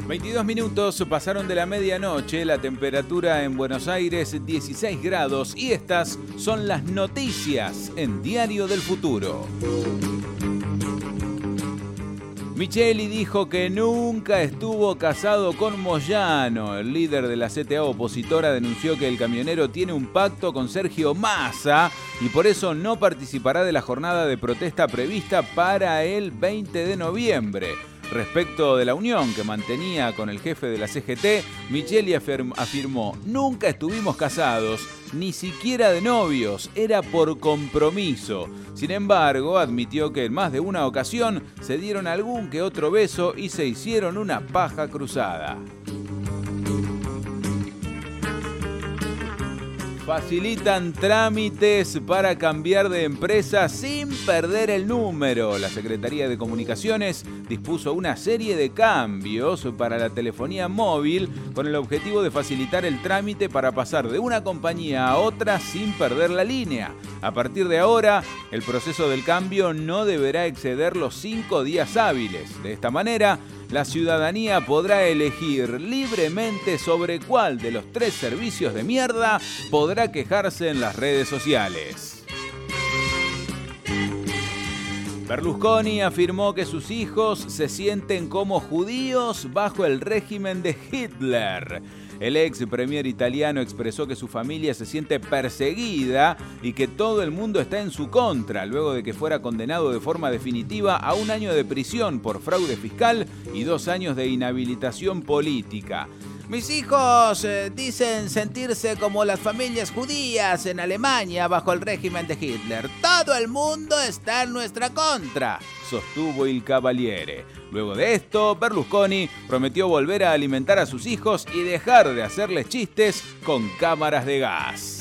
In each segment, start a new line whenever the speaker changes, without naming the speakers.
22 minutos pasaron de la medianoche, la temperatura en Buenos Aires 16 grados y estas son las noticias en Diario del Futuro. Micheli dijo que nunca estuvo casado con Moyano. El líder de la CTA opositora denunció que el camionero tiene un pacto con Sergio Massa y por eso no participará de la jornada de protesta prevista para el 20 de noviembre. Respecto de la unión que mantenía con el jefe de la CGT, Micheli afirmó: nunca estuvimos casados, ni siquiera de novios, era por compromiso. Sin embargo, admitió que en más de una ocasión se dieron algún que otro beso y se hicieron una paja cruzada. Facilitan trámites para cambiar de empresa sin perder el número. La Secretaría de Comunicaciones dispuso una serie de cambios para la telefonía móvil con el objetivo de facilitar el trámite para pasar de una compañía a otra sin perder la línea. A partir de ahora, el proceso del cambio no deberá exceder los 5 días hábiles. De esta manera, la ciudadanía podrá elegir libremente sobre cuál de los 3 servicios de mierda podrá quejarse en las redes sociales. Berlusconi afirmó que sus hijos se sienten como judíos bajo el régimen de Hitler. El ex premier italiano expresó que su familia se siente perseguida y que todo el mundo está en su contra, luego de que fuera condenado de forma definitiva a 1 año de prisión por fraude fiscal y 2 años de inhabilitación política. Mis hijos dicen sentirse como las familias judías en Alemania bajo el régimen de Hitler. Todo el mundo está en nuestra contra, sostuvo il Cavaliere. Luego de esto, Berlusconi prometió volver a alimentar a sus hijos y dejar de hacerles chistes con cámaras de gas.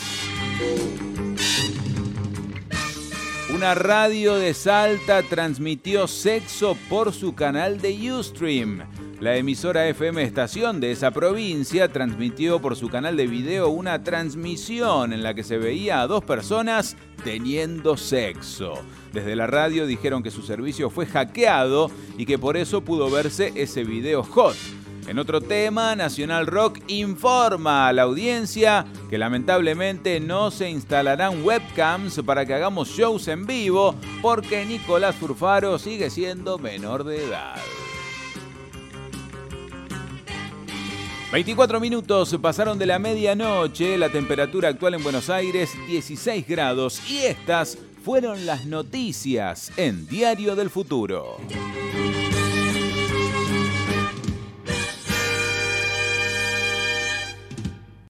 Una radio de Salta transmitió sexo por su canal de Ustream. La emisora FM Estación de esa provincia transmitió por su canal de video una transmisión en la que se veía a 2 personas teniendo sexo. Desde la radio dijeron que su servicio fue hackeado y que por eso pudo verse ese video hot. En otro tema, Nacional Rock informa a la audiencia que lamentablemente no se instalarán webcams para que hagamos shows en vivo porque Nicolás Furfaro sigue siendo menor de edad. 24 minutos pasaron de la medianoche, la temperatura actual en Buenos Aires 16 grados y estas fueron las noticias en Diario del Futuro.